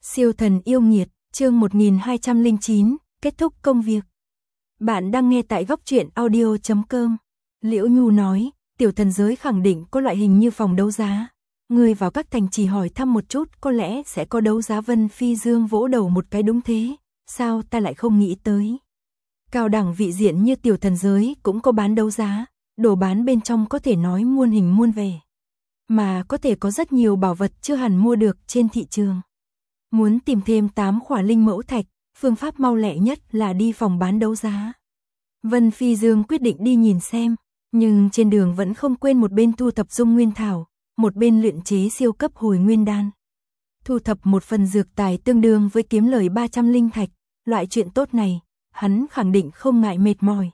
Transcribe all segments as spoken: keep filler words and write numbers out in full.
Siêu thần yêu nghiệt, chương một nghìn hai trăm lẻ chín, kết thúc công việc. Bạn đang nghe tại góc truyện audio chấm com. Liễu Nhu nói, tiểu thần giới khẳng định có loại hình như phòng đấu giá. Người vào các thành trì hỏi thăm một chút, có lẽ sẽ có đấu giá. Vân Phi Dương vỗ đầu một cái, đúng thế, sao ta lại không nghĩ tới. Cao đẳng vị diện như tiểu thần giới cũng có bán đấu giá, đồ bán bên trong có thể nói muôn hình muôn vẻ. Mà có thể có rất nhiều bảo vật chưa hẳn mua được trên thị trường. Muốn tìm thêm tám khỏa linh mẫu thạch, phương pháp mau lẹ nhất là đi phòng bán đấu giá. Vân Phi Dương quyết định đi nhìn xem, nhưng trên đường vẫn không quên một bên thu thập dung nguyên thảo, một bên luyện chế siêu cấp hồi nguyên đan. Thu thập một phần dược tài tương đương với kiếm lời ba trăm linh thạch, loại chuyện tốt này, hắn khẳng định không ngại mệt mỏi.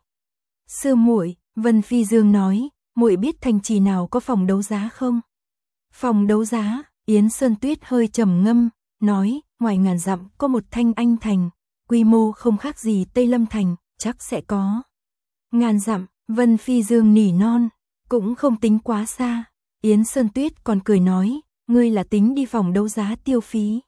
Sư muội, Vân Phi Dương nói, muội biết thành trì nào có phòng đấu giá không? Phòng đấu giá, Yến Sơn Tuyết hơi trầm ngâm, nói, ngoài ngàn dặm có một Thanh Anh thành, quy mô không khác gì Tây Lâm thành, chắc sẽ có. Ngàn dặm, Vân Phi Dương nỉ non, cũng không tính quá xa. Yến Sơn Tuyết còn cười nói, ngươi là tính đi phòng đấu giá tiêu phí.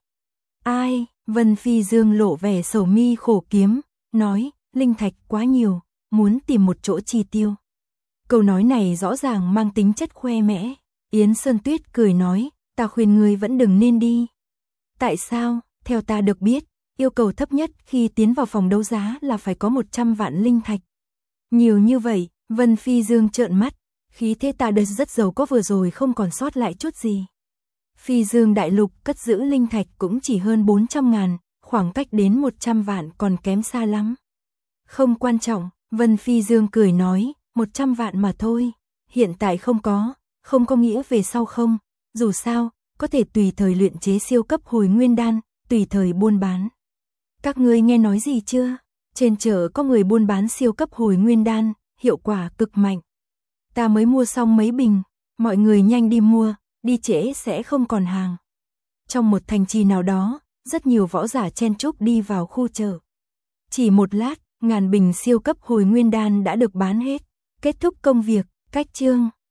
Ai? Vân Phi Dương lộ vẻ sầu mi khổ kiếm, nói, linh thạch quá nhiều, muốn tìm một chỗ chi tiêu. Câu nói này rõ ràng mang tính chất khoe mẽ. Yến Sơn Tuyết cười nói, ta khuyên ngươi vẫn đừng nên đi. Tại sao? Theo ta được biết, yêu cầu thấp nhất khi tiến vào phòng đấu giá là phải có một trăm vạn linh thạch. Nhiều như vậy, Vân Phi Dương trợn mắt, khí thế ta đây rất giàu có, vừa rồi không còn sót lại chút gì. Phi Dương đại lục cất giữ linh thạch cũng chỉ hơn bốn trăm ngàn, khoảng cách đến một trăm vạn còn kém xa lắm. Không quan trọng, Vân Phi Dương cười nói, một trăm vạn mà thôi, hiện tại không có, không có nghĩa về sau không, dù sao, có thể tùy thời luyện chế siêu cấp hồi nguyên đan, tùy thời buôn bán. Các ngươi nghe nói gì chưa? Trên chợ có người buôn bán siêu cấp hồi nguyên đan, hiệu quả cực mạnh. Ta mới mua xong mấy bình, mọi người nhanh đi mua, đi trễ sẽ không còn hàng. Trong một thành trì nào đó, rất nhiều võ giả chen chúc đi vào khu chợ. Chỉ một lát, ngàn bình siêu cấp hồi nguyên đan đã được bán hết. Kết thúc công việc, cách chương.